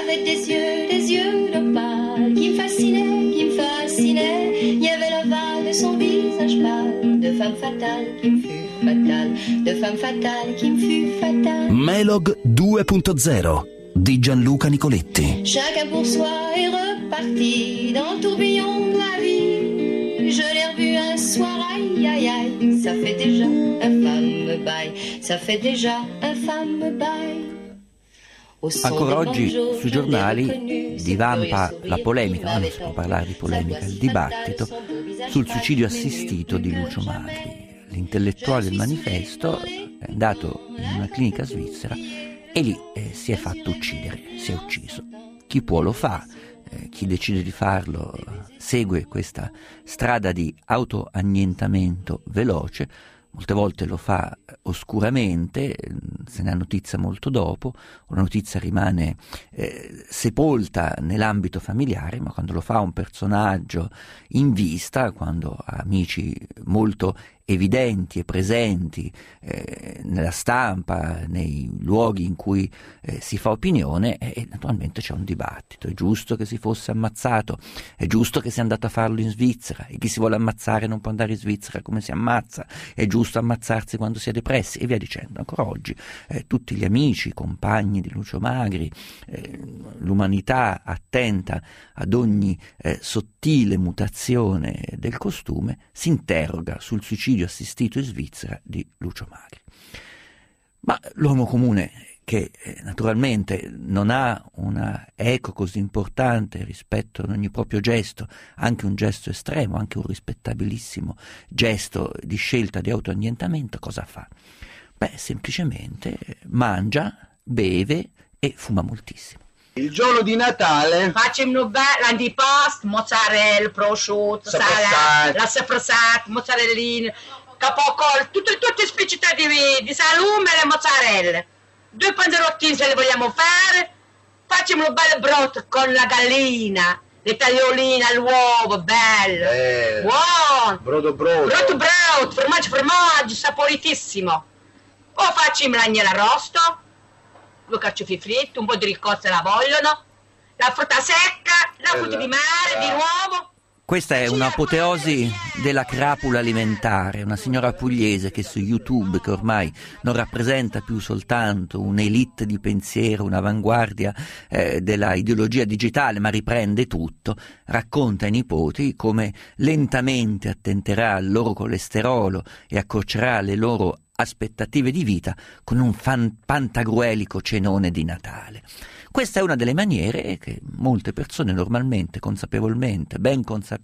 avait des yeux d'opale qui me fascinaient. Il y avait l'ovale de son visage pâle, de femme fatale qui me fut fatale, de femme fatale qui me fut fatale. Melog 2.0 di Gianluca Nicoletti. Chacun pour soi est reparti dans le tourbillon de la vie. Je l'ai revu un soir, aïe aïe aïe, ça fait déjà un fameux bail, ça fait déjà un fameux bail. Ancora oggi sui giornali divampa la polemica, non si può parlare di polemica, il dibattito sul suicidio assistito di Lucio Magri. L'intellettuale del Manifesto è andato in una clinica svizzera e lì si è fatto uccidere, si è ucciso. Chi può lo fa, chi decide di farlo segue questa strada di autoannientamento veloce. Molte volte lo fa oscuramente, se ne ha notizia molto dopo, una notizia rimane sepolta nell'ambito familiare, ma quando lo fa un personaggio in vista, quando ha amici molto evidenti e presenti nella stampa, nei luoghi in cui si fa opinione, e naturalmente c'è un dibattito. È giusto che si fosse ammazzato, è giusto che sia andato a farlo in Svizzera, e chi si vuole ammazzare non può andare in Svizzera come si ammazza, è giusto ammazzarsi quando si è depressi, e via dicendo. Ancora oggi tutti gli amici, i compagni di Lucio Magri, l'umanità attenta ad ogni sottile mutazione del costume, si interroga sul suicidio assistito in Svizzera di Lucio Magri. Ma l'uomo comune, che naturalmente non ha una eco così importante rispetto ad ogni proprio gesto, anche un gesto estremo, anche un rispettabilissimo gesto di scelta di autoannientamento, cosa fa? Beh, semplicemente mangia, beve e fuma moltissimo. Il giorno di Natale facciamo un bel antipasto, mozzarella, prosciutto, salata, la saprosata, mozzarellina, capocollo, tutte specialità di salume e le mozzarelle. 2 panzerottini se le vogliamo fare, facciamo un bel brodo con la gallina, le taglioline all'uovo, bello, buono, brodo, formaggio, saporitissimo. Poi facciamo l'agnello arrosto, 2 carciofi fritti, un po' di ricotta la vogliono, la frutta secca, la frutta di mare, di nuovo. Questa è un'apoteosi della crapula alimentare, una signora pugliese che su YouTube, che ormai non rappresenta più soltanto un'elite di pensiero, un'avanguardia della ideologia digitale, ma riprende tutto, racconta ai nipoti come lentamente attenterà al loro colesterolo e accorcerà le loro aspettative di vita con un pantagruelico cenone di Natale. Questa è una delle maniere che molte persone normalmente, consapevolmente, ben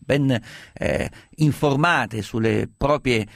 informate sulle proprie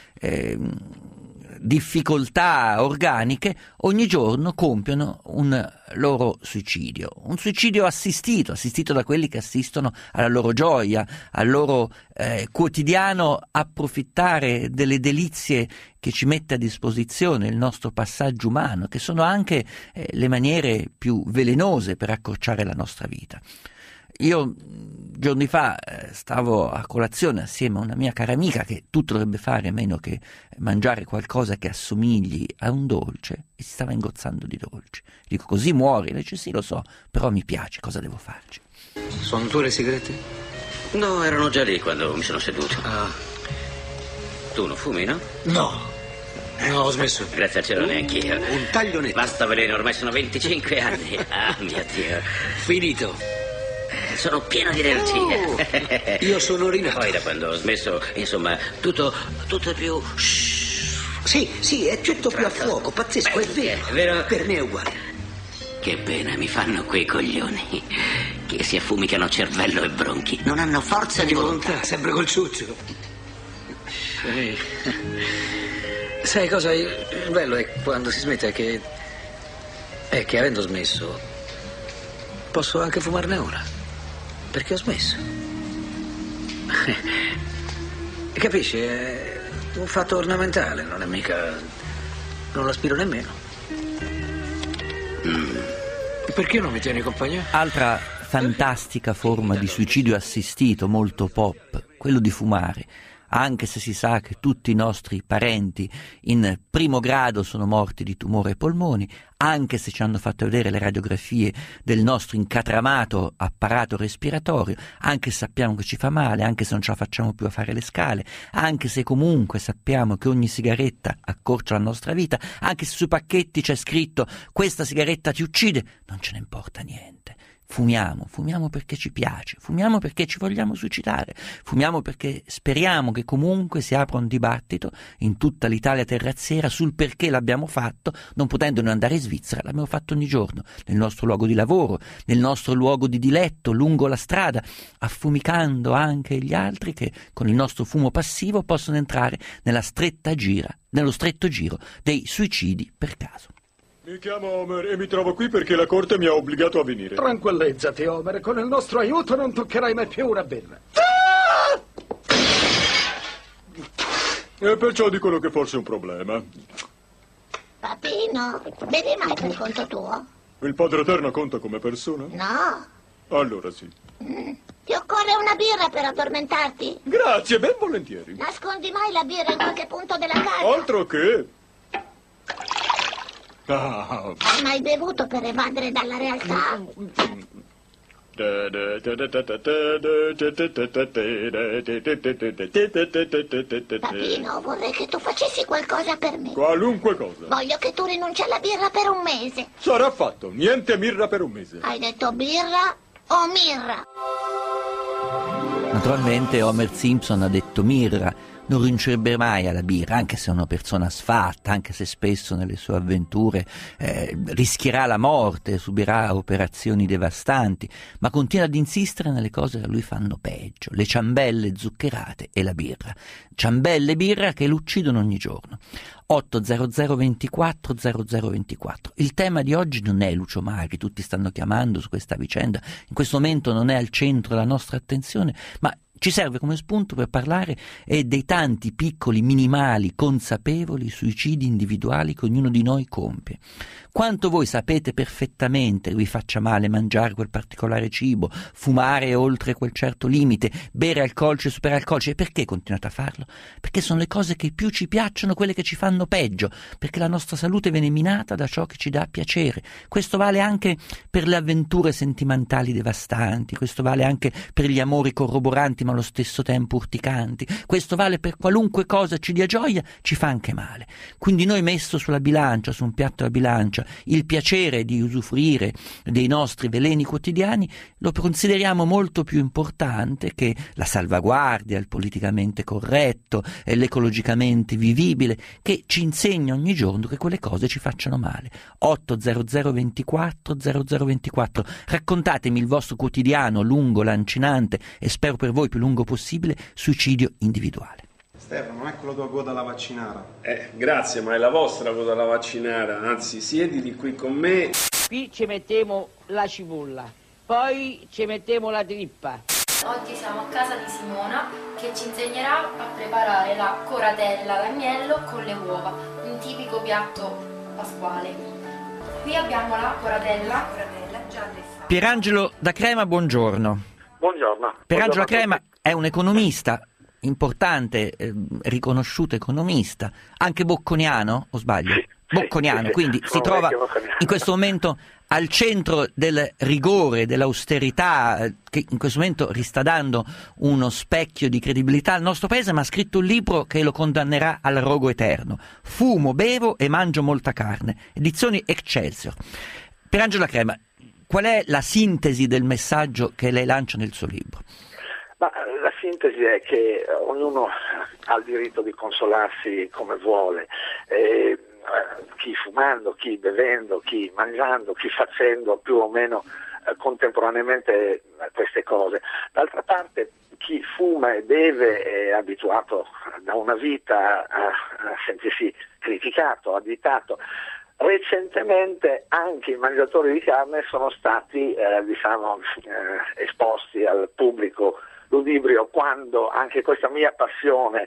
difficoltà organiche, ogni giorno compiono un loro suicidio. Un suicidio assistito da quelli che assistono alla loro gioia, al loro quotidiano approfittare delle delizie che ci mette a disposizione il nostro passaggio umano, che sono anche le maniere più velenose per accorciare la nostra vita. Io giorni fa stavo a colazione assieme a una mia cara amica che tutto dovrebbe fare meno che mangiare qualcosa che assomigli a un dolce, e si stava ingozzando di dolci. Dico: così muori? Lei dice: sì, lo so, però mi piace, cosa devo farci? Sono tue le sigarette? No, erano già lì quando mi sono seduto. Tu non fumi, no? No, ho smesso. Grazie al cielo, neanch'io. Un taglio netto. Basta veleno, ormai sono 25 anni. Ah, mio Dio. Finito. Sono pieno di energia. Io sono rinato. Poi da quando ho smesso, insomma, tutto è più... Sì, è tutto più a fuoco, pazzesco, è vero. Per me è uguale. Che pena mi fanno quei coglioni che si affumicano cervello e bronchi. Non hanno forza di volontà. Sempre col ciuccio. Sai cosa? Il bello è quando si smette è che avendo smesso posso anche fumarne ora. Perché ho smesso. Capisci? È un fatto ornamentale, non è mica... non lo aspiro nemmeno. Perché non mi tieni compagnia? Altra fantastica forma di suicidio assistito, molto pop, quello di fumare. anche se si sa che tutti i nostri parenti in primo grado sono morti di tumore ai polmoni, anche se ci hanno fatto vedere le radiografie del nostro incatramato apparato respiratorio, anche se sappiamo che ci fa male, anche se non ce la facciamo più a fare le scale, anche se comunque sappiamo che ogni sigaretta accorcia la nostra vita, anche se sui pacchetti c'è scritto questa sigaretta ti uccide, non ce ne importa niente. Fumiamo perché ci piace, fumiamo perché ci vogliamo suicidare, fumiamo perché speriamo che comunque si apra un dibattito in tutta l'Italia terrazziera sul perché l'abbiamo fatto, non potendo noi andare in Svizzera, l'abbiamo fatto ogni giorno, nel nostro luogo di lavoro, nel nostro luogo di diletto, lungo la strada, affumicando anche gli altri che con il nostro fumo passivo possono entrare nello stretto giro dei suicidi per caso. Mi chiamo Homer e mi trovo qui perché la corte mi ha obbligato a venire. Tranquillizzati, Homer, con il nostro aiuto non toccherai mai più una birra. E perciò dicono che forse è un problema. Papino, bevi mai per conto tuo? Il Padre Eterno conta come persona? No. Allora sì. Ti occorre una birra per addormentarti? Grazie, ben volentieri. Nascondi mai la birra in qualche punto della casa? Altro che... Hai mai bevuto per evadere dalla realtà? Papino, vorrei che tu facessi qualcosa per me. Qualunque cosa. Voglio che tu rinunci alla birra per un mese. Sarà fatto, niente mirra per un mese. Hai detto birra o mirra? Naturalmente Homer Simpson ha detto mirra, non rinuncerebbe mai alla birra, anche se è una persona sfatta, anche se spesso nelle sue avventure rischierà la morte, subirà operazioni devastanti, ma continua ad insistere nelle cose che a lui fanno peggio, le ciambelle zuccherate e la birra. Ciambelle e birra che lo uccidono ogni giorno. 800 24 0024. Il tema di oggi non è Lucio Magri, tutti stanno chiamando su questa vicenda, in questo momento non è al centro della nostra attenzione, ma ci serve come spunto per parlare dei tanti piccoli, minimali, consapevoli suicidi individuali che ognuno di noi compie. Quanto voi sapete perfettamente che vi faccia male mangiare quel particolare cibo, fumare oltre quel certo limite, bere alcolici e superalcolici, e perché continuate a farlo? Perché sono le cose che più ci piacciono, quelle che ci fanno peggio, perché la nostra salute viene minata da ciò che ci dà piacere. Questo vale anche per le avventure sentimentali devastanti, questo vale anche per gli amori corroboranti ma allo stesso tempo urticanti, questo vale per qualunque cosa ci dia gioia, ci fa anche male. Quindi noi messo sulla bilancia, su un piatto della bilancia, il piacere di usufruire dei nostri veleni quotidiani lo consideriamo molto più importante che la salvaguardia, il politicamente corretto e l'ecologicamente vivibile, che ci insegna ogni giorno che quelle cose ci facciano male. 800 24 0024. Raccontatemi il vostro quotidiano lungo, lancinante e spero per voi più lungo possibile suicidio individuale. Stefano, ecco la tua coda alla vaccinara. Grazie, ma è la vostra coda alla vaccinara. Anzi, siediti qui con me. Qui ci mettiamo la cipolla, poi ci mettiamo la trippa. Oggi siamo a casa di Simona che ci insegnerà a preparare la coratella d'agnello con le uova, un tipico piatto pasquale. Qui abbiamo la coratella già lessata. Pierangelo da Crema, buongiorno. Buongiorno. Pierangelo da Crema è un economista importante, riconosciuto economista, anche bocconiano, o sbaglio? Sì, bocconiano, sì, quindi si trova in questo momento al centro del rigore, dell'austerità, che in questo momento sta dando uno specchio di credibilità al nostro paese, ma ha scritto un libro che lo condannerà al rogo eterno. Fumo, bevo e mangio molta carne. Edizioni Excelsior. Pierangelo da Crema, qual è la sintesi del messaggio che lei lancia nel suo libro? Ma la sintesi è che ognuno ha il diritto di consolarsi come vuole, chi fumando, chi bevendo, chi mangiando, chi facendo più o meno contemporaneamente queste cose. D'altra parte chi fuma e beve è abituato da una vita a sentirsi criticato, additato. Recentemente anche i mangiatori di carne sono stati esposti al pubblico ludibrio quando anche questa mia passione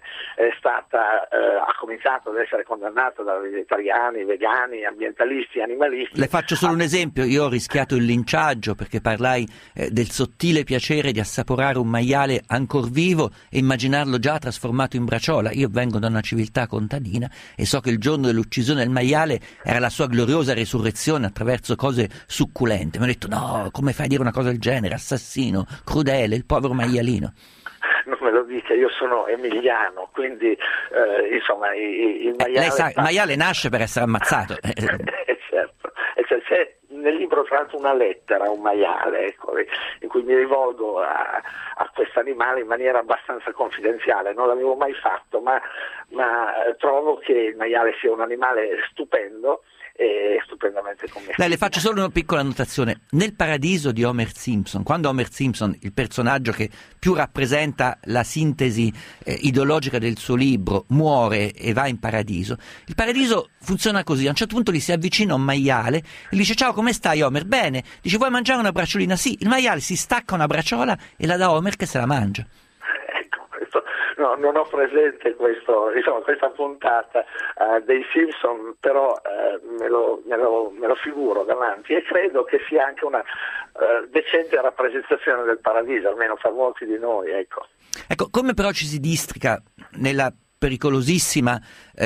ha cominciato ad essere condannata da vegetariani, vegani, ambientalisti, animalisti. Le faccio solo un esempio: io ho rischiato il linciaggio perché parlai del sottile piacere di assaporare un maiale ancor vivo e immaginarlo già trasformato in braciola. Io vengo da una civiltà contadina e so che il giorno dell'uccisione del maiale era la sua gloriosa resurrezione attraverso cose succulente. Mi ho detto: no, come fai a dire una cosa del genere? Assassino, crudele, il povero maialino. Non me lo dica, io sono emiliano, quindi insomma il maiale... Lei sa, il maiale nasce per essere ammazzato. Certo, c'è nel libro tra l'altro una lettera a un maiale, ecco, in cui mi rivolgo a questo animale in maniera abbastanza confidenziale. Non l'avevo mai fatto, ma trovo che il maiale sia un animale stupendo e stupendamente commestibile. Le faccio solo una piccola annotazione. Nel Paradiso di Homer Simpson, quando Homer Simpson, il personaggio che più rappresenta la sintesi ideologica del suo libro, muore e va in paradiso, il paradiso funziona così: a un certo punto gli si avvicina un maiale e gli dice: ciao, come stai Homer? Bene. Dice: vuoi mangiare una bracciolina? Sì. Il maiale si stacca una bracciola e la dà a Homer che se la mangia. No, non ho presente questa puntata dei Simpson, però me lo figuro davanti e credo che sia anche una decente rappresentazione del paradiso, almeno per molti di noi. Ecco, come però ci si districa nella pericolosissima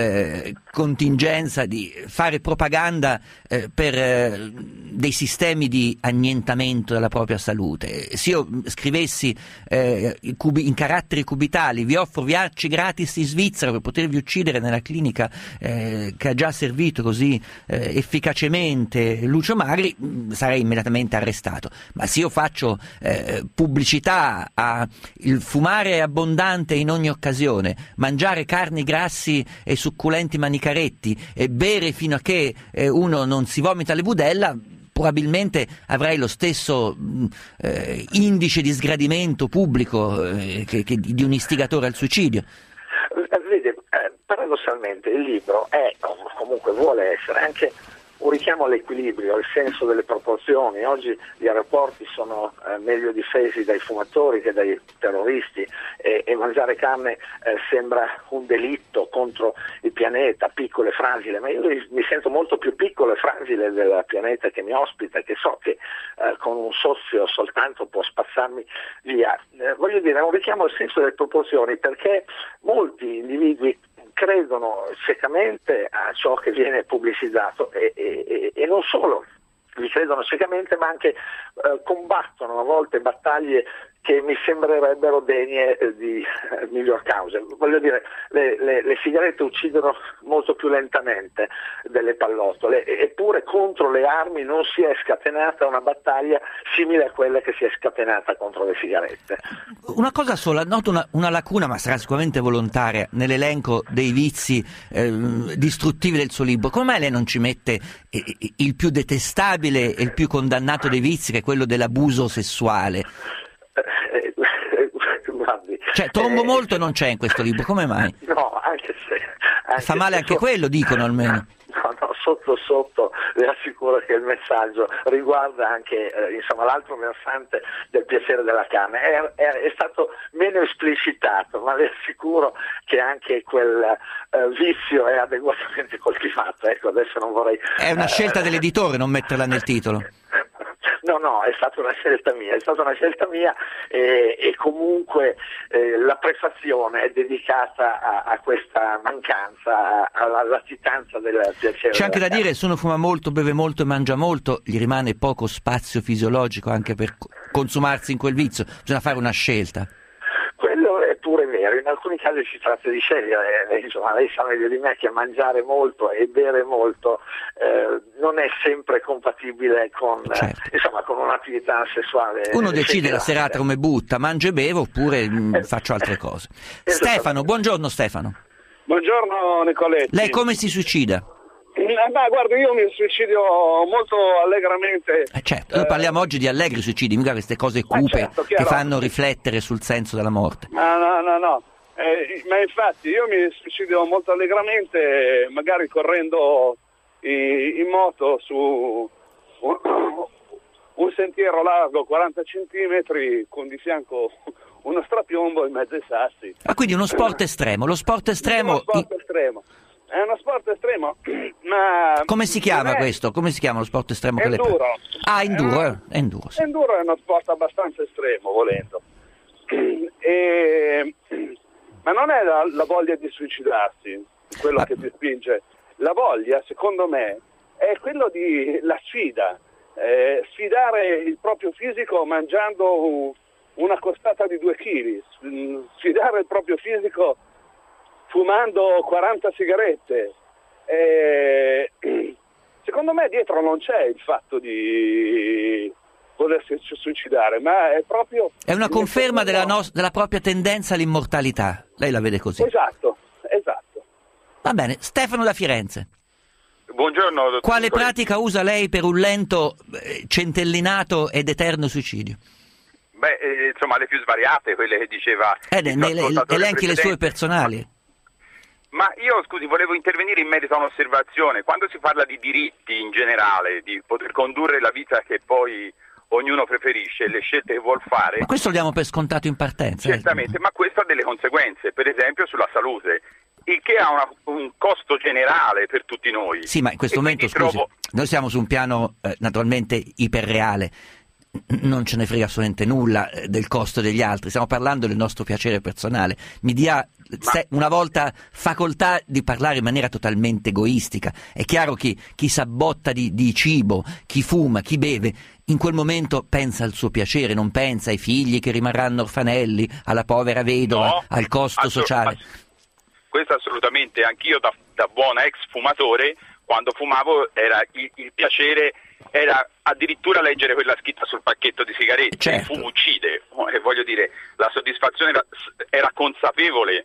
contingenza di fare propaganda per dei sistemi di annientamento della propria salute. Se io scrivessi in caratteri cubitali: vi offro viaggi gratis in Svizzera per potervi uccidere nella clinica che ha già servito così efficacemente Lucio Magri, sarei immediatamente arrestato. Ma se io faccio pubblicità a il fumare abbondante in ogni occasione, mangiare carni grassi e succulenti manicaretti e bere fino a che uno non si vomita le budella, probabilmente avrei lo stesso indice di sgradimento pubblico che di un istigatore al suicidio. Vede, paradossalmente il libro è, comunque vuole essere anche un richiamo all'equilibrio, al senso delle proporzioni. Oggi gli aeroporti sono meglio difesi dai fumatori che dai terroristi e mangiare carne sembra un delitto contro il pianeta, piccolo e fragile, ma io mi sento molto più piccolo e fragile del pianeta che mi ospita, che so che con un soffio soltanto può spazzarmi via. Voglio dire, è un richiamo al senso delle proporzioni, perché molti individui credono ciecamente a ciò che viene pubblicizzato e non solo, vi credono ciecamente, ma anche combattono a volte battaglie che mi sembrerebbero degne di miglior cause. Voglio dire, le sigarette uccidono molto più lentamente delle pallottole, eppure contro le armi non si è scatenata una battaglia simile a quella che si è scatenata contro le sigarette. Una cosa sola, noto una lacuna, ma sarà sicuramente volontaria, nell'elenco dei vizi distruttivi del suo libro. Come mai lei non ci mette il più detestabile e il più condannato dei vizi, che è quello dell'abuso sessuale? Guardi, Trombo molto non c'è in questo libro, come mai? No, anche se... Fa male anche quello, dicono almeno. No, sotto le assicuro che il messaggio riguarda anche l'altro versante del piacere della carne. È stato meno esplicitato, ma le assicuro che anche quel vizio è adeguatamente coltivato. Ecco, adesso non vorrei... È una scelta dell'editore non metterla nel titolo. No, è stata una scelta mia e comunque la prefazione è dedicata a questa mancanza, alla latitanza del piacere. C'è anche da dire, se uno fuma molto, beve molto e mangia molto, gli rimane poco spazio fisiologico anche per consumarsi in quel vizio, bisogna fare una scelta. Quello è pure vero, in alcuni casi si tratta di scegliere, lei sa meglio di me che mangiare molto e bere molto non è sempre compatibile con, con un'attività sessuale. Uno decide la serata come butta, mangio e bevo oppure faccio altre cose. Stefano, buongiorno Stefano. Buongiorno Nicoletti. Lei come si suicida? Guarda, io mi suicidio molto allegramente. Noi parliamo oggi di allegri suicidi, mica queste cose cupe che fanno riflettere sul senso della morte. No. Ma infatti io mi suicidio molto allegramente, magari correndo in moto su un sentiero largo 40 centimetri con di fianco uno strapiombo in mezzo ai sassi. Quindi uno sport estremo. Lo sport estremo... È uno sport estremo, ma... Come si chiama questo? Come si chiama lo sport estremo? Enduro. Enduro. Enduro, sì. Enduro è uno sport abbastanza estremo, volendo. Ma non è la voglia di suicidarsi quello che ti spinge. La voglia, secondo me, è quello di la sfida. Sfidare il proprio fisico mangiando una costata di 2 kg, sfidare il proprio fisico fumando 40 sigarette. Secondo me dietro non c'è il fatto di volersi suicidare, ma è proprio... È una conferma della propria tendenza all'immortalità. Lei la vede così? Esatto. Va bene. Stefano da Firenze. Buongiorno, dottor. Quale pratica usa lei per un lento, centellinato ed eterno suicidio? Insomma, le più svariate, quelle che diceva... Elenchi le sue personali. Ma io, scusi, volevo intervenire in merito a un'osservazione. Quando si parla di diritti in generale, di poter condurre la vita che poi ognuno preferisce, le scelte che vuol fare... Ma questo lo diamo per scontato in partenza. Certamente, ma questo ha delle conseguenze, per esempio sulla salute, il che ha un costo generale per tutti noi. Sì, ma in questo momento, scusi, noi siamo su un piano naturalmente iperreale. Non ce ne frega assolutamente nulla del costo degli altri, stiamo parlando del nostro piacere personale. Mi dia una volta facoltà di parlare in maniera totalmente egoistica. È chiaro chi s'abbotta di cibo, chi fuma, chi beve, in quel momento pensa al suo piacere, non pensa ai figli che rimarranno orfanelli, alla povera vedova, al costo sociale. Questo assolutamente, anch'io da buon ex fumatore, quando fumavo era il piacere era addirittura leggere quella scritta sul pacchetto di sigarette. Certo. Il fumo uccide, e voglio dire, la soddisfazione era consapevole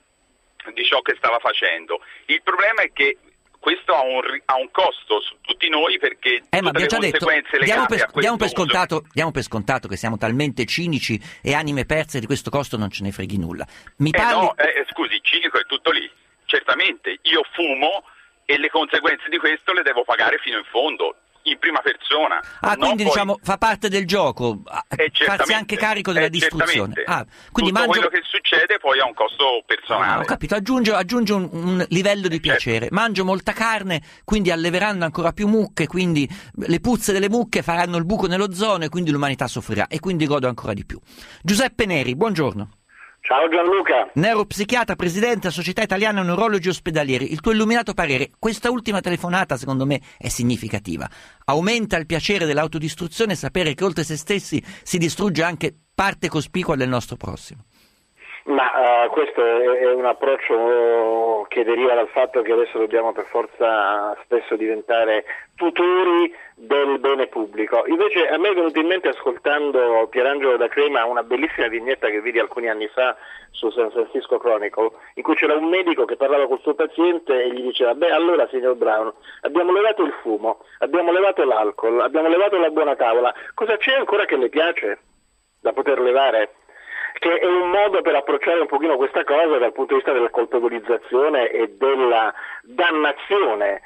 di ciò che stava facendo. Il problema è che questo ha un costo su tutti noi, perché ma tutte le già conseguenze legate a questo diamo per scontato che siamo talmente cinici e anime perse di questo costo non ce ne freghi nulla. Scusi, cinico è tutto lì. Certamente, io fumo e le conseguenze di questo le devo pagare fino in fondo, in prima persona. Quindi diciamo fa parte del gioco, farsi anche carico della distruzione. Quindi tutto quello che succede poi ha un costo personale. Ho capito, aggiunge un livello di piacere. Mangio molta carne, quindi alleveranno ancora più mucche, quindi le puzze delle mucche faranno il buco nell'ozono e quindi l'umanità soffrirà e quindi godo ancora di più. Giuseppe Neri, buongiorno. Ciao Gianluca. Neuropsichiatra, presidente della Società Italiana Neurologi Ospedalieri. Il tuo illuminato parere, questa ultima telefonata secondo me è significativa. Aumenta il piacere dell'autodistruzione sapere che oltre se stessi si distrugge anche parte cospicua del nostro prossimo. Ma questo è un approccio che deriva dal fatto che adesso dobbiamo per forza spesso diventare tutori del bene pubblico. Invece a me è venuto in mente, ascoltando Pierangelo da Crema, una bellissima vignetta che vidi alcuni anni fa su San Francisco Chronicle, in cui c'era un medico che parlava col suo paziente e gli diceva: allora signor Brown, abbiamo levato il fumo, abbiamo levato l'alcol, abbiamo levato la buona tavola, cosa c'è ancora che le piace da poter levare? Che è un modo per approcciare un pochino questa cosa dal punto di vista della colpevolizzazione e della dannazione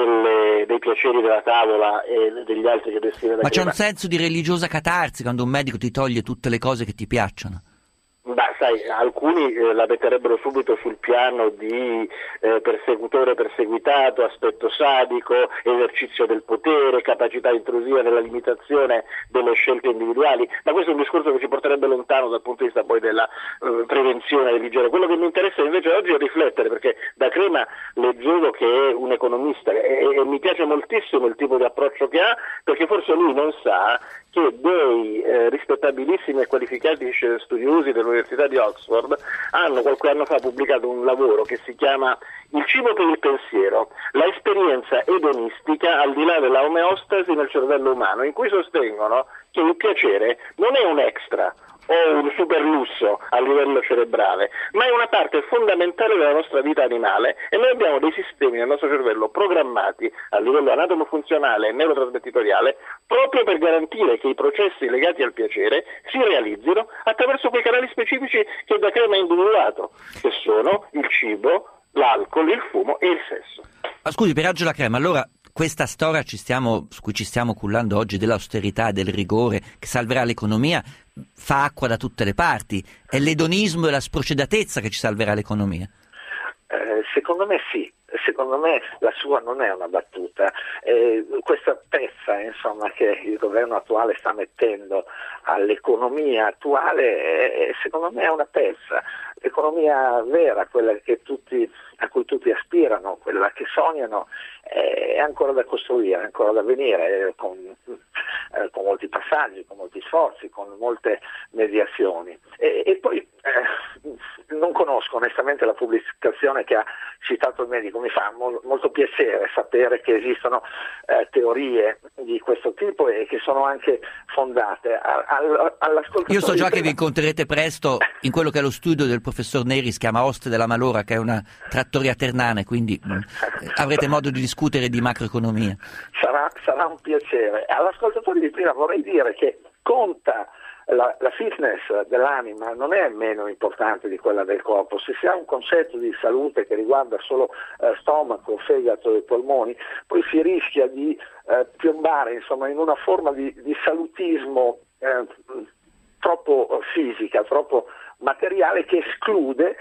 dei piaceri della tavola e degli altri che descrive da Ma c'è un senso di religiosa catarsi quando un medico ti toglie tutte le cose che ti piacciono? Sai, alcuni la metterebbero subito sul piano di persecutore perseguitato, aspetto sadico, esercizio del potere, capacità intrusiva nella limitazione delle scelte individuali, ma questo è un discorso che ci porterebbe lontano dal punto di vista poi della prevenzione religiosa. Quello che mi interessa invece oggi è riflettere, perché da Crema leggevo che è un economista e mi piace moltissimo il tipo di approccio che ha, perché forse lui non sa che dei rispettabilissimi e qualificati studiosi dell'Università di Oxford hanno qualche anno fa pubblicato un lavoro che si chiama Il cibo per il pensiero, la esperienza edonistica al di là della omeostasi nel cervello umano, in cui sostengono che il piacere non è un extra o un super lusso a livello cerebrale, ma è una parte fondamentale della nostra vita animale e noi abbiamo dei sistemi nel nostro cervello programmati a livello anatomo-funzionale e neurotrasmettitoriale proprio per garantire che i processi legati al piacere si realizzino attraverso quei canali specifici che da Crema ha individuato, che sono il cibo, l'alcol, il fumo e il sesso. Scusi, Pierangelo da Crema, allora questa storia su cui ci stiamo cullando oggi, dell'austerità, del rigore che salverà l'economia, fa acqua da tutte le parti. È l'edonismo e la sprocedatezza che ci salverà l'economia? Secondo me sì. Secondo me la sua non è una battuta. Questa pezza, insomma, che il governo attuale sta mettendo all'economia attuale, secondo me è una pezza. L'economia vera, quella a cui tutti aspirano, quella che sognano, è ancora da costruire, è ancora da venire, con molti passaggi, con molti sforzi, con molte mediazioni. E poi non conosco onestamente la pubblicazione che ha citato il medico, mi fa molto piacere sapere che esistono teorie di questo tipo e che sono anche fondate. Io so già che vi incontrerete presto in quello che è lo studio del professor Neri, si chiama Oste della Malora, che è una trattoria ternana, quindi avrete modo di discutere di macroeconomia. Sarà un piacere. All'ascoltatore di prima vorrei dire che conta la fitness dell'anima, non è meno importante di quella del corpo. Se si ha un concetto di salute che riguarda solo stomaco, fegato e polmoni, poi si rischia di piombare, insomma, in una forma di salutismo troppo fisica, troppo materiale, che esclude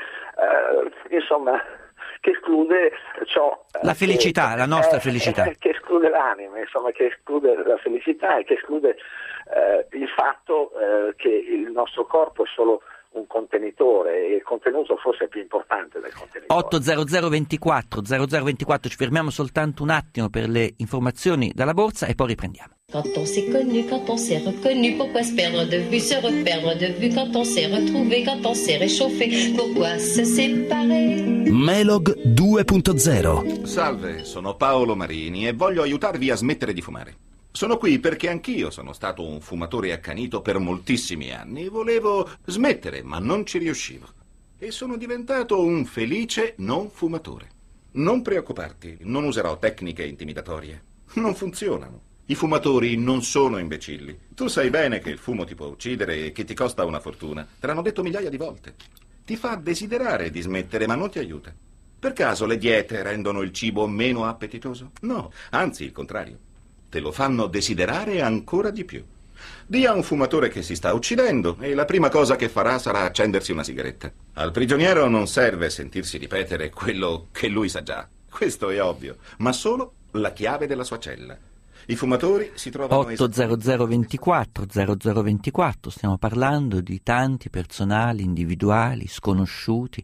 ciò, la felicità, la nostra felicità, che esclude l'anima, insomma, che esclude la felicità e che esclude il fatto che il nostro corpo è solo un contenitore e il contenuto forse è più importante del contenitore. 80024 ci fermiamo soltanto un attimo per le informazioni dalla borsa e poi riprendiamo. Quand on s'est connu, quand on s'est reconnu, pourquoi se perdre de vue, se reperdre de vue, quand on s'est retrouvé, quand on s'est réchauffé, pourquoi se séparer? Melog 2.0. Salve, sono Paolo Marini e voglio aiutarvi a smettere di fumare. Sono qui perché anch'io sono stato un fumatore accanito per moltissimi anni. Volevo smettere, ma non ci riuscivo. E sono diventato un felice non fumatore. Non preoccuparti, non userò tecniche intimidatorie. Non funzionano. I fumatori non sono imbecilli. Tu sai bene che il fumo ti può uccidere e che ti costa una fortuna. Te l'hanno detto migliaia di volte. Ti fa desiderare di smettere, ma non ti aiuta. Per caso le diete rendono il cibo meno appetitoso? No, anzi il contrario. Te lo fanno desiderare ancora di più. Dì a un fumatore che si sta uccidendo e la prima cosa che farà sarà accendersi una sigaretta. Al prigioniero non serve sentirsi ripetere quello che lui sa già. Questo è ovvio, ma solo la chiave della sua cella. I fumatori si trovano 80024 stiamo parlando di tanti personali individuali sconosciuti,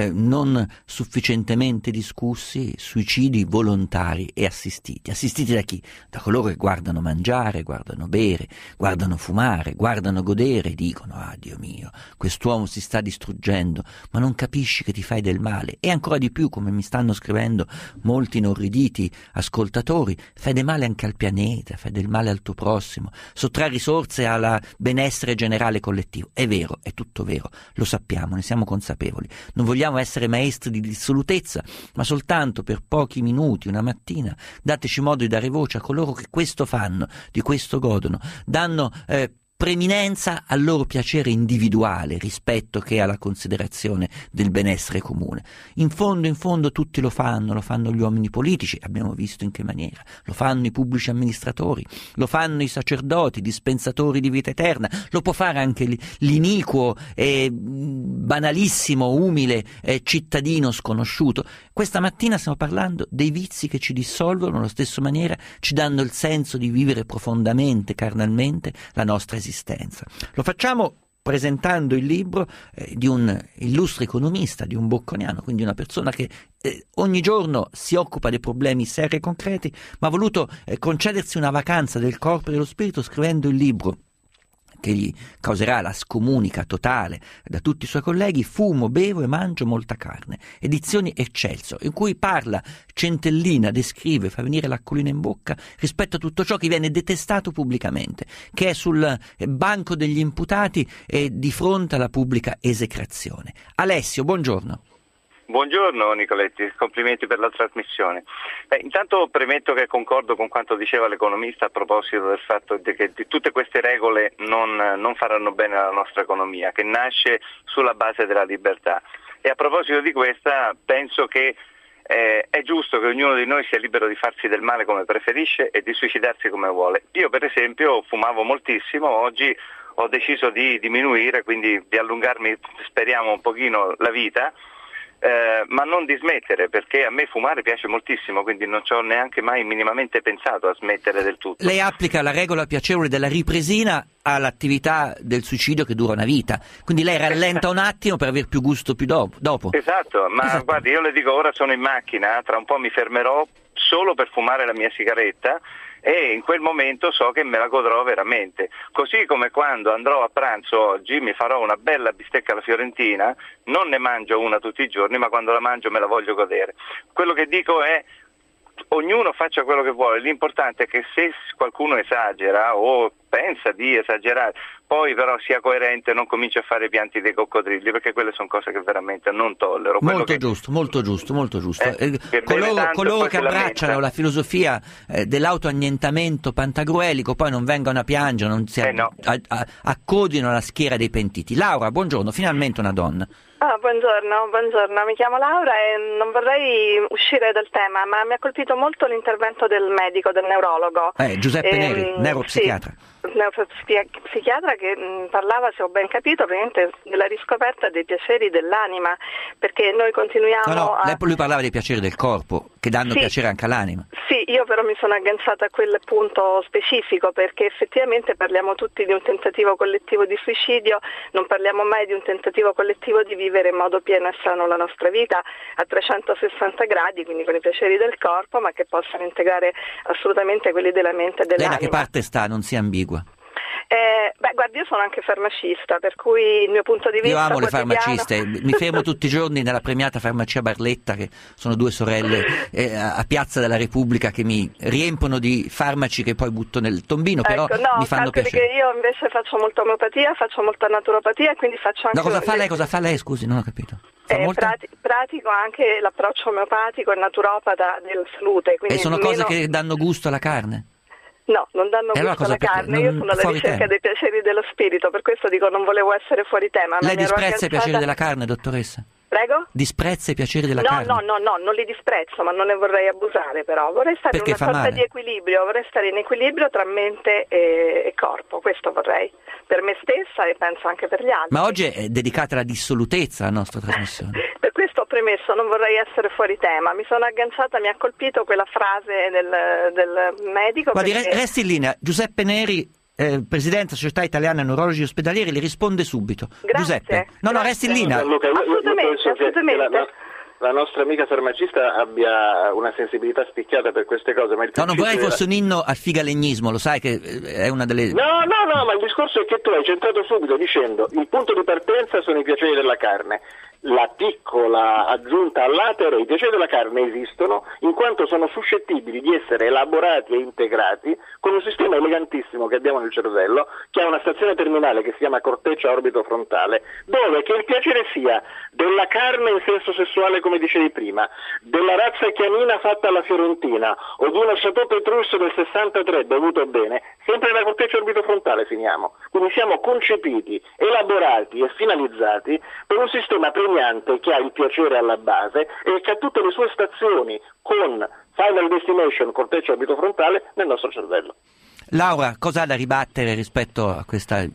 non sufficientemente discussi, suicidi volontari e assistiti. Assistiti da chi? Da coloro che guardano mangiare, guardano bere, guardano fumare, guardano godere e dicono: ah, Dio mio, quest'uomo si sta distruggendo, ma non capisci che ti fai del male. E ancora di più, come mi stanno scrivendo molti inorriditi ascoltatori, fai del male anche al pianeta, fai del male al tuo prossimo, sottrae risorse al benessere generale collettivo. È vero, è tutto vero, lo sappiamo, ne siamo consapevoli. Non vogliamo essere maestri di dissolutezza, ma soltanto per pochi minuti, una mattina, dateci modo di dare voce a coloro che questo fanno, di questo godono, danno preminenza al loro piacere individuale rispetto che alla considerazione del benessere comune. In fondo tutti lo fanno gli uomini politici, abbiamo visto in che maniera, lo fanno i pubblici amministratori, lo fanno i sacerdoti, dispensatori di vita eterna, lo può fare anche l'iniquo e banalissimo, umile cittadino sconosciuto. Questa mattina stiamo parlando dei vizi che ci dissolvono, allo stesso maniera ci danno il senso di vivere profondamente, carnalmente, la nostra esistenza. Lo facciamo presentando il libro di un illustre economista, di un bocconiano, quindi una persona che ogni giorno si occupa dei problemi seri e concreti, ma ha voluto concedersi una vacanza del corpo e dello spirito scrivendo il libro che gli causerà la scomunica totale da tutti i suoi colleghi, Fumo, bevo e mangio molta carne, edizioni Excelsior, in cui parla, centellina, descrive, fa venire l'acquolina in bocca rispetto a tutto ciò che viene detestato pubblicamente, che è sul banco degli imputati e di fronte alla pubblica esecrazione. Alessio, buongiorno. Buongiorno Nicoletti, complimenti per la trasmissione. Intanto premetto che concordo con quanto diceva l'economista a proposito del fatto che tutte queste regole non faranno bene alla nostra economia, che nasce sulla base della libertà. E a proposito di questa, penso che È giusto che ognuno di noi sia libero di farsi del male come preferisce e di suicidarsi come vuole. Io per esempio fumavo moltissimo, oggi ho deciso di diminuire, quindi di allungarmi, speriamo, un pochino la vita, ma non di smettere, perché a me fumare piace moltissimo, quindi non ci ho neanche mai minimamente pensato a smettere del tutto. Lei applica la regola piacevole della ripresina all'attività del suicidio che dura una vita, quindi lei rallenta un attimo per aver più gusto più dopo. Esatto, ma guardi, io le dico, ora sono in macchina, tra un po' mi fermerò solo per fumare la mia sigaretta e in quel momento so che me la godrò veramente. Così come quando andrò a pranzo oggi mi farò una bella bistecca alla fiorentina, non ne mangio una tutti i giorni, ma quando la mangio me la voglio godere. Quello che dico è: ognuno faccia quello che vuole, l'importante è che se qualcuno esagera o pensa di esagerare, poi però sia coerente, non cominci a fare i pianti dei coccodrilli, perché quelle sono cose che veramente non tollero. Molto giusto. Coloro che abbracciano la filosofia dell'autoannientamento pantagruelico poi non vengono a piangere, non si accodino alla schiera dei pentiti. Laura, buongiorno, finalmente una donna. Buongiorno, mi chiamo Laura e non vorrei uscire dal tema, ma mi ha colpito molto l'intervento del medico, del neurologo. Giuseppe Neri, neuropsichiatra. Neuropsichiatra che parlava, se ho ben capito, praticamente della riscoperta dei piaceri dell'anima, perché noi continuiamo lui parlava dei piaceri del corpo, che danno piacere anche all'anima. Sì, io però mi sono agganciata a quel punto specifico, perché effettivamente parliamo tutti di un tentativo collettivo di suicidio, non parliamo mai di un tentativo collettivo di vivere in modo pieno e sano la nostra vita a 360 gradi, quindi con i piaceri del corpo, ma che possano integrare assolutamente quelli della mente e dell'anima. Lei da che parte sta? Non sia ambigua. Guardi, io sono anche farmacista, per cui il mio punto di vista... Io amo le farmaciste, mi fermo tutti i giorni nella premiata farmacia Barletta, che sono due sorelle a Piazza della Repubblica, che mi riempono di farmaci che poi butto nel tombino, però mi fanno piacere. Perché io invece faccio molta omeopatia, faccio molta naturopatia e quindi faccio anche... Cosa fa lei? Scusi, non ho capito. Pratico anche l'approccio omeopatico e naturopata della salute. E sono cose che danno gusto alla carne? No, non danno gusto alla carne, io sono alla ricerca dei piaceri dello spirito, per questo dico non volevo essere fuori tema. Lei disprezza i piaceri della carne, dottoressa? Prego? Disprezza i piaceri della carne? No, non li disprezzo, ma non ne vorrei abusare però. Vorrei stare in una sorta di equilibrio, vorrei stare in equilibrio tra mente e corpo, questo vorrei, per me stessa e penso anche per gli altri. Ma oggi è dedicata alla dissolutezza la nostra trasmissione. Per questo ho premesso, non vorrei essere fuori tema, mi sono agganciata, mi ha colpito quella frase del medico. Guardi, resti in linea, Giuseppe Neri, Presidente della Società Italiana Neurologi Ospedalieri, le risponde subito. Grazie. Giuseppe, no, resti in linea. Luca, assolutamente. La nostra amica farmacista abbia una sensibilità spicchiata per queste cose. Ma non vorrei fosse un inno al figalegnismo, lo sai che è una delle... No, ma il discorso è che tu hai centrato subito dicendo il punto di partenza sono i piaceri della carne. La piccola aggiunta all'atero, i piaceri della carne esistono in quanto sono suscettibili di essere elaborati e integrati con un sistema elegantissimo che abbiamo nel cervello, che ha una stazione terminale che si chiama corteccia orbitofrontale, dove che il piacere sia della carne in senso sessuale, come dicevi prima, della razza chianina fatta alla fiorentina o di uno Chateau Petrus del 63 bevuto bene, sempre nella corteccia orbitofrontale finiamo. Quindi siamo concepiti, elaborati e finalizzati per un sistema premiante che ha il piacere alla base e che ha tutte le sue stazioni con Final Destination, corteccia orbitofrontale, nel nostro cervello. Laura, cosa ha da ribattere rispetto a questa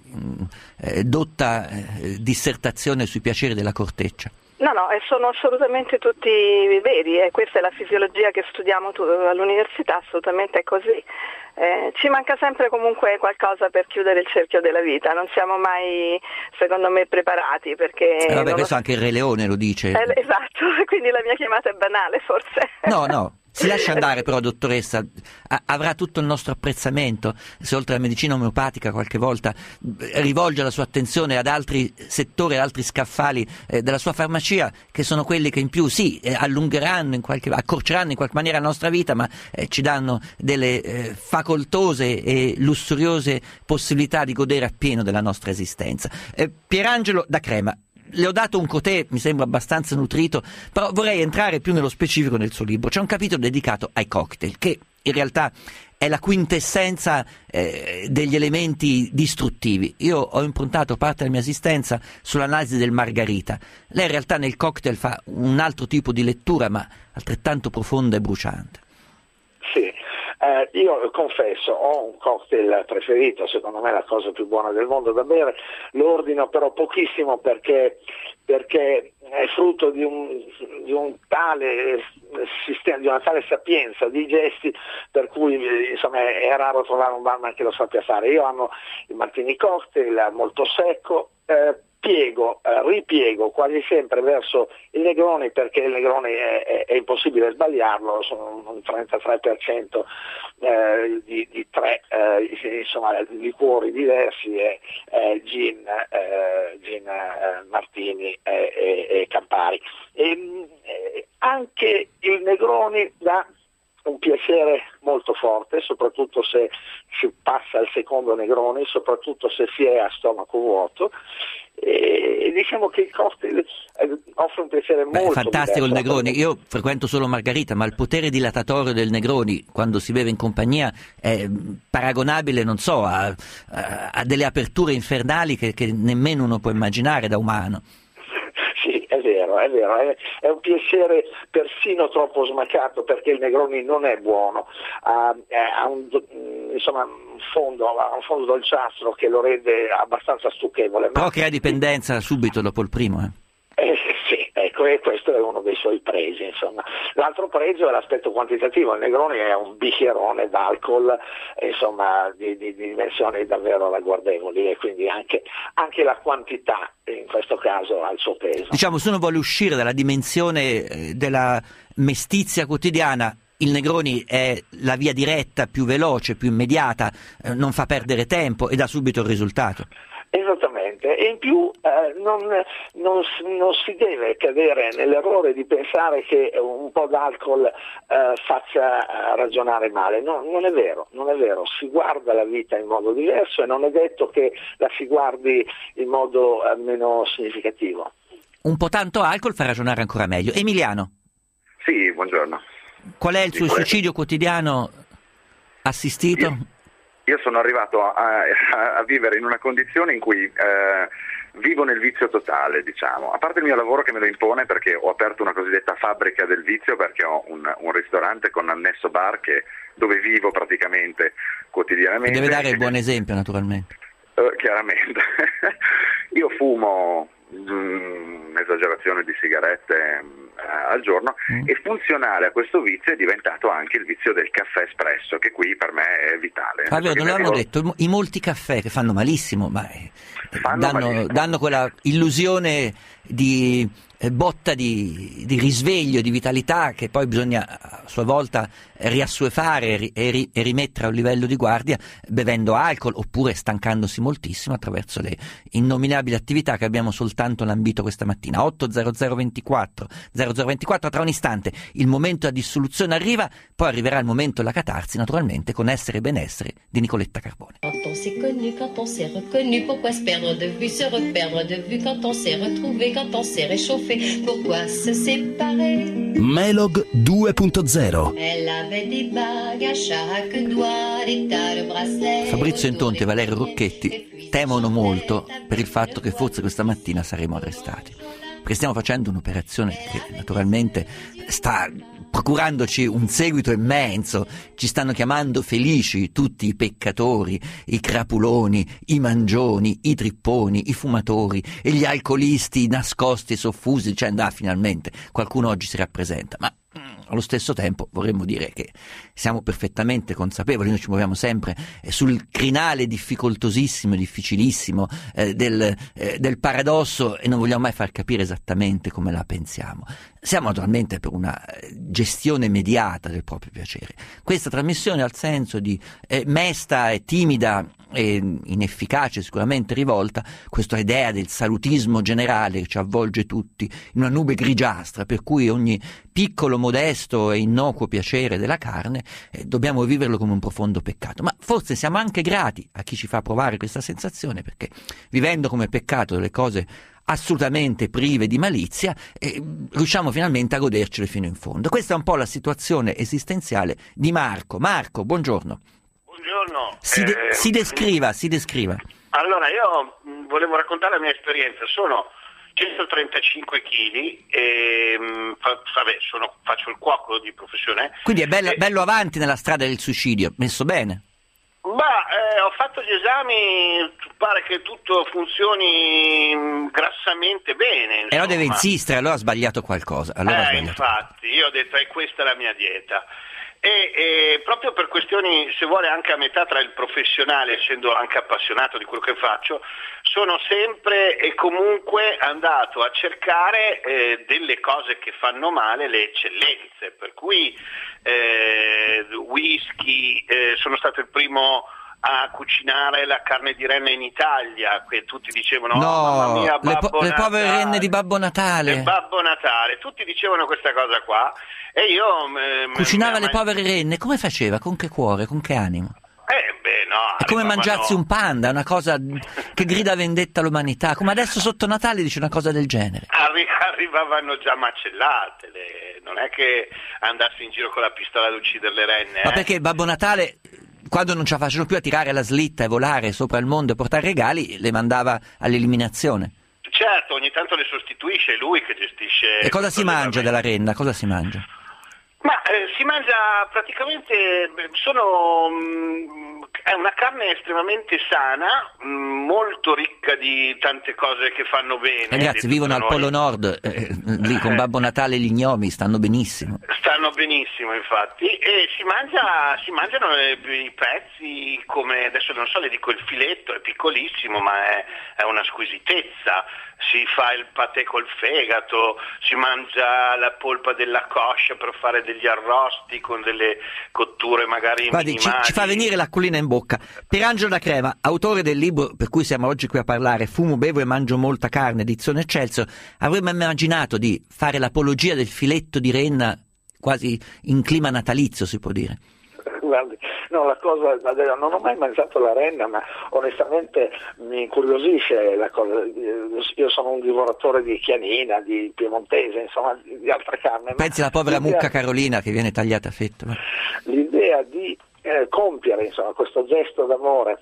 dotta dissertazione sui piaceri della corteccia? No, sono assolutamente tutti veri e questa è la fisiologia che studiamo all'università, assolutamente è così. Ci manca sempre comunque qualcosa per chiudere il cerchio della vita, non siamo mai, secondo me, preparati perché... questo anche il Re Leone lo dice. Esatto, quindi la mia chiamata è banale forse. No. Si lascia andare però, dottoressa, avrà tutto il nostro apprezzamento se oltre alla medicina omeopatica qualche volta rivolge la sua attenzione ad altri settori, ad altri scaffali della sua farmacia, che sono quelli che in più allungheranno, accorceranno in qualche maniera la nostra vita, ma ci danno delle facoltose e lussuriose possibilità di godere appieno della nostra esistenza. Pierangelo da Crema, le ho dato un cotè, mi sembra abbastanza nutrito, però vorrei entrare più nello specifico nel suo libro. C'è un capitolo dedicato ai cocktail, che in realtà è la quintessenza degli elementi distruttivi. Io ho improntato parte della mia assistenza sull'analisi del margarita. Lei in realtà nel cocktail fa un altro tipo di lettura, ma altrettanto profonda e bruciante. Sì, io confesso, ho un cocktail preferito, secondo me è la cosa più buona del mondo da bere, lo ordino però pochissimo perché è frutto di un tale sistema, di una tale sapienza di gesti, per cui insomma è raro trovare un barman che lo sappia fare. Io amo il martini cocktail molto secco, ripiego quasi sempre verso il Negroni, perché il Negroni è impossibile sbagliarlo, sono un 33% di tre insomma liquori diversi, gin, martini e Campari. Anche il Negroni dà un piacere molto forte, soprattutto se si passa al secondo Negroni, soprattutto se si è a stomaco vuoto, e diciamo che il cocktail offre un piacere molto fantastico il diverso. Negroni. Io frequento solo margarita, ma il potere dilatatorio del Negroni quando si beve in compagnia è paragonabile, non so, a delle aperture infernali che nemmeno uno può immaginare da umano. Sì, è vero, è un piacere persino troppo smacato, perché il Negroni non è buono, ha un fondo dolciastro che lo rende abbastanza stucchevole. Però crea dipendenza subito dopo il primo. Sì, ecco, e questo è uno dei suoi pregi, insomma. L'altro pregio è l'aspetto quantitativo. Il Negroni è un bicchierone d'alcol, insomma, di dimensioni davvero ragguardevoli, e quindi anche la quantità in questo caso ha il suo peso. Diciamo, se uno vuole uscire dalla dimensione della mestizia quotidiana, il Negroni è la via diretta, più veloce, più immediata, non fa perdere tempo e dà subito il risultato. Esattamente, e in più non si deve cadere nell'errore di pensare che un po' d'alcol faccia ragionare male. No, non è vero, si guarda la vita in modo diverso, e non è detto che la si guardi in modo meno significativo. Un po' tanto alcol fa ragionare ancora meglio. Emiliano. Sì, buongiorno. Qual è il suo suicidio quotidiano assistito? Io sono arrivato a vivere in una condizione in cui vivo nel vizio totale, diciamo. A parte il mio lavoro che me lo impone, perché ho aperto una cosiddetta fabbrica del vizio, perché ho un ristorante con annesso bar dove vivo praticamente quotidianamente. Deve dare il buon esempio, naturalmente. Chiaramente. Io fumo un'esagerazione di sigarette al giorno, e funzionale a questo vizio è diventato anche il vizio del caffè espresso, che qui per me è vitale. Allora, non l'hanno detto, i molti caffè che fanno malissimo, ma danno quella illusione di botta di risveglio, di vitalità, che poi bisogna a sua volta riassuefare e rimettere a un livello di guardia bevendo alcol, oppure stancandosi moltissimo attraverso le innominabili attività che abbiamo soltanto lambito questa mattina. 80024 0024, tra un istante il momento della dissoluzione arriva, poi arriverà il momento della catarsi, naturalmente con Essere e Benessere di Nicoletta Carbone. Quand on s'est connu, quand on s'est reconnu, pourquoi se perdre de vue, se reperdre de vue, quand on s'est retrouvé, quand on s'est réchauffé, pourquoi se séparer? Melog 2.0. Elle avait des bagues à chaque doigt, des tas de bracelets. Fabrizio Intonti e Valerio Rocchetti temono molto per il fatto che forse questa mattina saremo arrestati, perché stiamo facendo un'operazione che naturalmente sta procurandoci un seguito immenso. Ci stanno chiamando felici tutti i peccatori, i crapuloni, i mangioni, i tripponi, i fumatori e gli alcolisti nascosti e soffusi, dicendo finalmente qualcuno oggi si rappresenta. Ma allo stesso tempo vorremmo dire che siamo perfettamente consapevoli, noi ci muoviamo sempre sul crinale difficoltosissimo, difficilissimo del paradosso, e non vogliamo mai far capire esattamente come la pensiamo. Siamo naturalmente per una gestione mediata del proprio piacere. Questa trasmissione ha il senso di mesta e timida e inefficace, sicuramente rivolta, questa idea del salutismo generale che ci avvolge tutti in una nube grigiastra, per cui ogni piccolo, modesto e innocuo piacere della carne dobbiamo viverlo come un profondo peccato. Ma forse siamo anche grati a chi ci fa provare questa sensazione, perché vivendo come peccato delle cose assolutamente prive di malizia, e riusciamo finalmente a godercele fino in fondo. Questa è un po' la situazione esistenziale di Marco. Marco, buongiorno. Buongiorno. Si descriva. Allora, io volevo raccontare la mia esperienza. Sono 135 kg e faccio il cuoco di professione. Quindi è bello avanti nella strada del suicidio, messo bene. Ho fatto gli esami, pare che tutto funzioni grassamente bene. E allora deve insistere, allora ha sbagliato qualcosa. Infatti, io ho detto, questa è la mia dieta. E proprio per questioni, se vuole, anche a metà tra il professionale, essendo anche appassionato di quello che faccio, sono sempre e comunque andato a cercare delle cose che fanno male, le eccellenze, per cui whisky, sono stato il primo a cucinare la carne di renna in Italia, che tutti dicevano mamma mia, le povere renne di Babbo Natale. Babbo Natale, tutti dicevano questa cosa qua e io cucinava le povere renne, come faceva? Con che cuore, con che animo? No, è come mangiarsi un panda, una cosa che grida vendetta all'umanità, come adesso sotto Natale dice una cosa del genere. Arrivavano già macellate, non è che andassi in giro con la pistola ad uccidere le renne. Ma perché Babbo Natale, quando non ce la facevano più a tirare la slitta e volare sopra il mondo e portare regali, le mandava all'eliminazione? Certo, ogni tanto le sostituisce, è lui che gestisce. E cosa si mangia della renna? Cosa si mangia? Si mangia praticamente, è una carne estremamente sana, molto ricca di tante cose che fanno bene. Ragazzi, vivono al Polo Nord, lì con Babbo Natale e gli gnomi, stanno benissimo. Stanno benissimo, infatti, e si mangiano i pezzi, come adesso non so, le dico, il filetto è piccolissimo, ma è una squisitezza. Si fa il patè col fegato, si mangia la polpa della coscia per fare degli arrosti con delle cotture magari minimali. Ci fa venire l'acquolina in bocca. Pierangelo da Crema, autore del libro per cui siamo oggi qui a parlare, Fumo, bevo e mangio molta carne, edizione Excelsior, avremmo immaginato di fare l'apologia del filetto di renna quasi in clima natalizio, si può dire. Guardi, no, la cosa, non ho mai mangiato la renna, ma onestamente mi incuriosisce la cosa. Io sono un divoratore di chianina, di piemontese, insomma, di altre carni. Pensi alla povera mucca Carolina che viene tagliata a fette. L'idea di compiere, insomma, questo gesto d'amore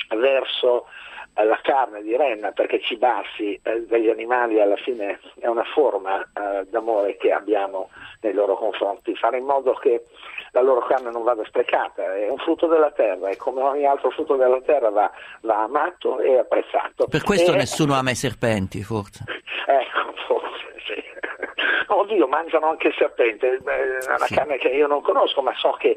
verso la carne di renna, perché cibarsi degli animali alla fine è una forma d'amore che abbiamo nei loro confronti, fare in modo che la loro carne non vada sprecata, è un frutto della terra e come ogni altro frutto della terra va amato e apprezzato. Per questo nessuno ama i serpenti, forse. Ecco, forse, sì. Oddio, mangiano anche il serpente, è una carne che io non conosco, ma so che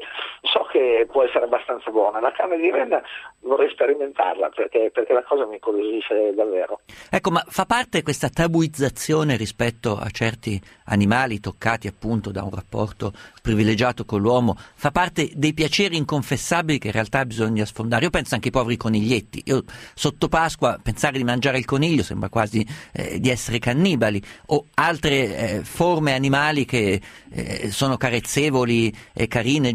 può essere abbastanza buona. La carne di renna vorrei sperimentarla perché la cosa mi incuriosisce davvero. Ecco, ma fa parte questa tabuizzazione rispetto a certi animali toccati appunto da un rapporto privilegiato con l'uomo, fa parte dei piaceri inconfessabili che in realtà bisogna sfondare? Io penso anche ai poveri coniglietti. Io sotto Pasqua pensare di mangiare il coniglio sembra quasi di essere cannibali, o altre forme animali che sono carezzevoli, carine,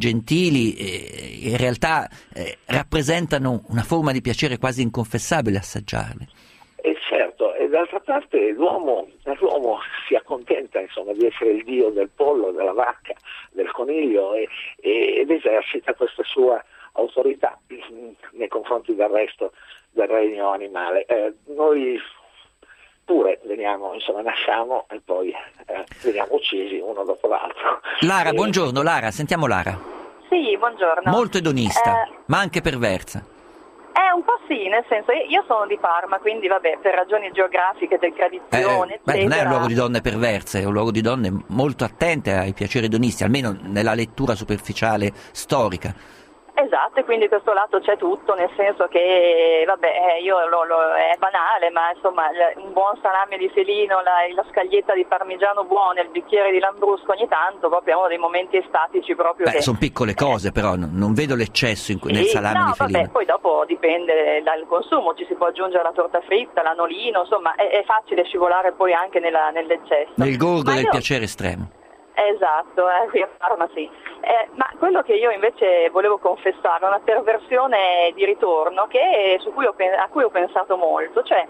gentili, in realtà rappresentano una forma di piacere quasi inconfessabile assaggiarle. E certo, e d'altra parte l'uomo si accontenta, insomma, di essere il dio del pollo, della vacca, del coniglio ed esercita questa sua autorità nei confronti del resto del regno animale. Noi pure nasciamo e poi veniamo uccisi uno dopo l'altro. Lara, buongiorno. Lara, sentiamo Lara. Sì, buongiorno. Molto edonista, ma anche perversa. Un po' sì, nel senso, io sono di Parma, quindi vabbè, per ragioni geografiche, di tradizione, eccetera. Non è un luogo di donne perverse, è un luogo di donne molto attente ai piaceri edonisti, almeno nella lettura superficiale storica. Esatto, e quindi questo lato c'è tutto, nel senso che, vabbè, è banale, ma insomma un buon salame di felino, la scaglietta di parmigiano buona, il bicchiere di lambrusco ogni tanto, proprio uno dei momenti estatici proprio. Sono piccole cose, però non vedo l'eccesso nel salame di felino. Vabbè, poi dopo dipende dal consumo, ci si può aggiungere la torta fritta, l'anolino, insomma è facile scivolare poi anche nell'eccesso. Nel gorgo del piacere estremo. Esatto, qui a Parma sì. Ma quello che io invece volevo confessare è una perversione di ritorno a cui ho pensato molto, cioè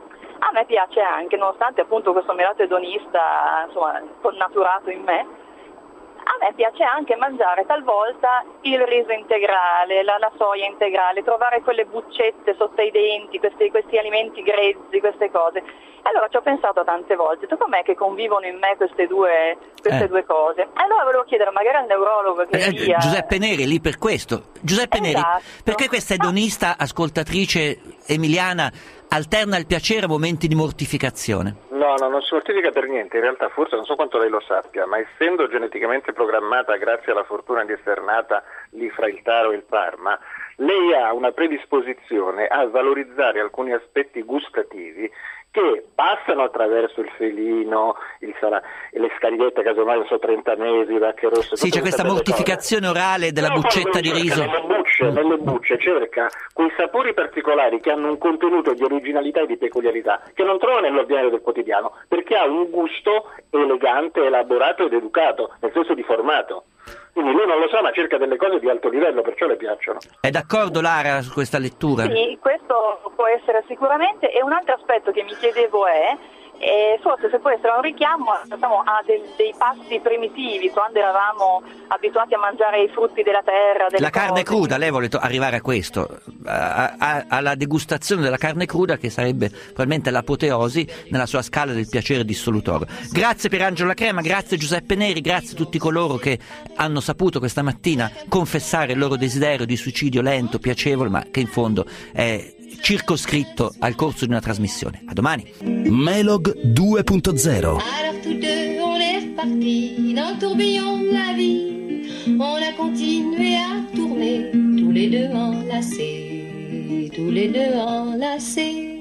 A me piace anche, nonostante appunto questo mio lato edonista, insomma, connaturato in me, a me piace anche mangiare talvolta il riso integrale, la soia integrale, trovare quelle buccette sotto i denti, questi alimenti grezzi, queste cose. Allora ci ho pensato tante volte, com'è che convivono in me queste due cose? Allora volevo chiedere magari al neurologo che sia... Giuseppe Neri, lì per questo. Giuseppe Neri, perché questa edonista ascoltatrice emiliana alterna il piacere a momenti di mortificazione? No, non si mortifica per niente, in realtà forse non so quanto lei lo sappia, ma essendo geneticamente programmata grazie alla fortuna di essere nata lì fra il Taro e il Parma, lei ha una predisposizione a valorizzare alcuni aspetti gustativi che passano attraverso il felino, le scagliette, casomai non so, 30 mesi, vacche rosse. Sì, c'è questa mortificazione orale della buccetta di riso. Nelle bucce cerca quei sapori particolari che hanno un contenuto di originalità e di peculiarità che non trova nell'ordinario del quotidiano, perché ha un gusto elegante, elaborato ed educato, nel senso di formato. Quindi lui non lo sa, ma cerca delle cose di alto livello, perciò le piacciono. È d'accordo Lara su questa lettura? Sì, questo può essere sicuramente, e un altro aspetto che mi chiedevo è, forse se può essere un richiamo a dei pasti primitivi, quando eravamo abituati a mangiare i frutti della terra, la carne cruda. Lei vuole arrivare a questo, alla degustazione della carne cruda, che sarebbe probabilmente l'apoteosi nella sua scala del piacere dissolutorio. Grazie Pierangelo La Crema, grazie Giuseppe Neri, grazie a tutti coloro che hanno saputo questa mattina confessare il loro desiderio di suicidio lento, piacevole, ma che in fondo è circoscritto al corso di una trasmissione. A domani. Melog 2.0. Alors tous deux on est repartis dans le tourbillon de la vie. On a continué à tourner, tous les deux enlacés, tous les deux enlacés.